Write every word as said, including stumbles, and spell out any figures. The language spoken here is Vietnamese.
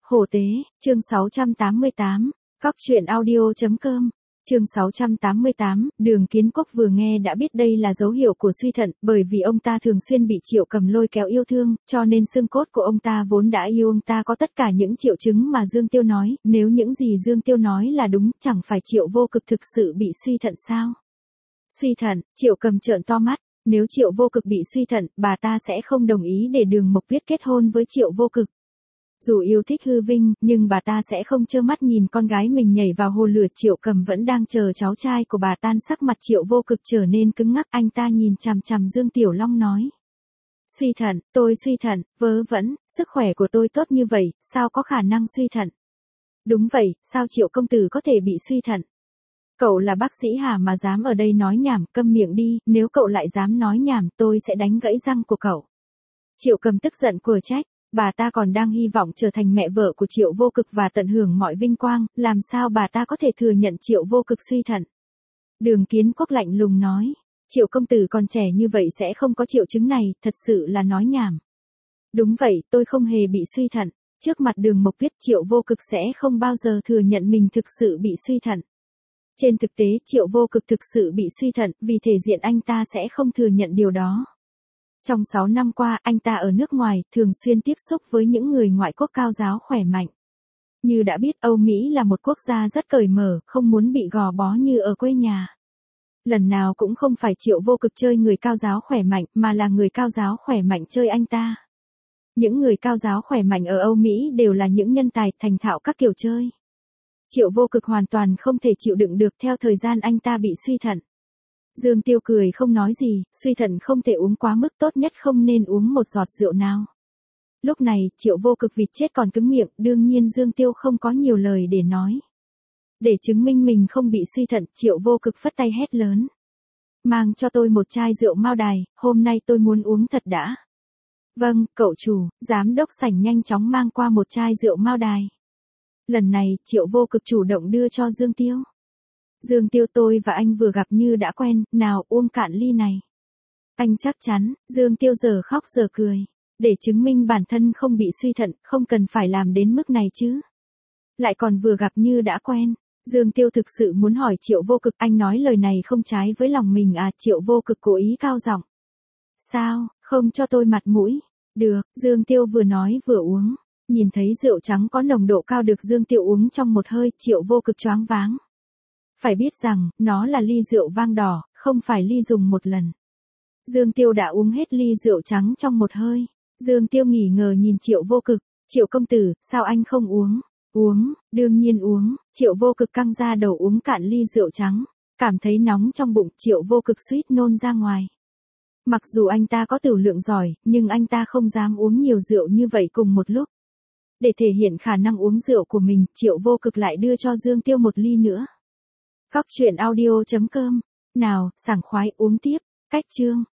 Hổ tế, chương sáu trăm tám mươi tám, Cóc truyện audio.com, chương sáu trăm tám mươi tám, Đường Kiến Quốc vừa nghe đã biết đây là dấu hiệu của suy thận, bởi vì ông ta thường xuyên bị Triệu Cầm lôi kéo yêu thương, cho nên xương cốt của ông ta vốn đã yêu ông ta có tất cả những triệu chứng mà Dương Tiêu nói, nếu những gì Dương Tiêu nói là đúng, chẳng phải Triệu Vô Cực thực sự bị suy thận sao? Suy thận, Triệu Cầm trợn to mắt, nếu Triệu Vô Cực bị suy thận, bà ta sẽ không đồng ý để Đường Mộc Tuyết kết hôn với Triệu Vô Cực. Dù yêu thích hư vinh, nhưng bà ta sẽ không trơ mắt nhìn con gái mình nhảy vào hồ lửa. Triệu Cầm vẫn đang chờ cháu trai của bà tan sắc, mặt Triệu Vô Cực trở nên cứng ngắc, anh ta nhìn chằm chằm Dương Tiểu Long nói. Suy thận, tôi suy thận, vớ vẩn, sức khỏe của tôi tốt như vậy, sao có khả năng suy thận? Đúng vậy, sao Triệu công tử có thể bị suy thận? Cậu là bác sĩ hả mà dám ở đây nói nhảm, câm miệng đi, nếu cậu lại dám nói nhảm tôi sẽ đánh gãy răng của cậu. Triệu Cầm tức giận của trách. Bà ta còn đang hy vọng trở thành mẹ vợ của Triệu Vô Cực và tận hưởng mọi vinh quang, làm sao bà ta có thể thừa nhận Triệu Vô Cực suy thận. Đường Kiến Quốc lạnh lùng nói, Triệu công tử còn trẻ như vậy sẽ không có triệu chứng này, thật sự là nói nhảm. Đúng vậy, tôi không hề bị suy thận, trước mặt Đường Mộc Tuyết Triệu Vô Cực sẽ không bao giờ thừa nhận mình thực sự bị suy thận. Trên thực tế Triệu Vô Cực thực sự bị suy thận, vì thể diện anh ta sẽ không thừa nhận điều đó. Trong sáu năm qua, anh ta ở nước ngoài, thường xuyên tiếp xúc với những người ngoại quốc cao giáo khỏe mạnh. Như đã biết, Âu Mỹ là một quốc gia rất cởi mở, không muốn bị gò bó như ở quê nhà. Lần nào cũng không phải Triệu Vô Cực chơi người cao giáo khỏe mạnh, mà là người cao giáo khỏe mạnh chơi anh ta. Những người cao giáo khỏe mạnh ở Âu Mỹ đều là những nhân tài thành thạo các kiểu chơi. Triệu Vô Cực hoàn toàn không thể chịu đựng được theo thời gian anh ta bị suy thận. Dương Tiêu cười không nói gì, suy thận không thể uống quá mức, tốt nhất không nên uống một giọt rượu nào. Lúc này, Triệu Vô Cực vịt chết còn cứng miệng, đương nhiên Dương Tiêu không có nhiều lời để nói. Để chứng minh mình không bị suy thận, Triệu Vô Cực phất tay hét lớn. Mang cho tôi một chai rượu Mao Đài, hôm nay tôi muốn uống thật đã. Vâng, cậu chủ, giám đốc sảnh nhanh chóng mang qua một chai rượu Mao Đài. Lần này, Triệu Vô Cực chủ động đưa cho Dương Tiêu. Dương Tiêu, tôi và anh vừa gặp như đã quen, nào uống cạn ly này. Anh chắc chắn, Dương Tiêu giờ khóc giờ cười. Để chứng minh bản thân không bị suy thận, không cần phải làm đến mức này chứ. Lại còn vừa gặp như đã quen. Dương Tiêu thực sự muốn hỏi Triệu Vô Cực, anh nói lời này không trái với lòng mình à? Triệu Vô Cực cố ý cao giọng. Sao, không cho tôi mặt mũi? Được, Dương Tiêu vừa nói vừa uống. Nhìn thấy rượu trắng có nồng độ cao được Dương Tiêu uống trong một hơi, Triệu Vô Cực choáng váng. Phải biết rằng, nó là ly rượu vang đỏ, không phải ly dùng một lần. Dương Tiêu đã uống hết ly rượu trắng trong một hơi. Dương Tiêu nghỉ ngờ nhìn Triệu Vô Cực. Triệu công tử, sao anh không uống? Uống, đương nhiên uống. Triệu Vô Cực căng ra đầu uống cạn ly rượu trắng. Cảm thấy nóng trong bụng, Triệu Vô Cực suýt nôn ra ngoài. Mặc dù anh ta có tửu lượng giỏi, nhưng anh ta không dám uống nhiều rượu như vậy cùng một lúc. Để thể hiện khả năng uống rượu của mình, Triệu Vô Cực lại đưa cho Dương Tiêu một ly nữa. Cóc truyện audio.com. Nào, sảng khoái uống tiếp. Cách chương.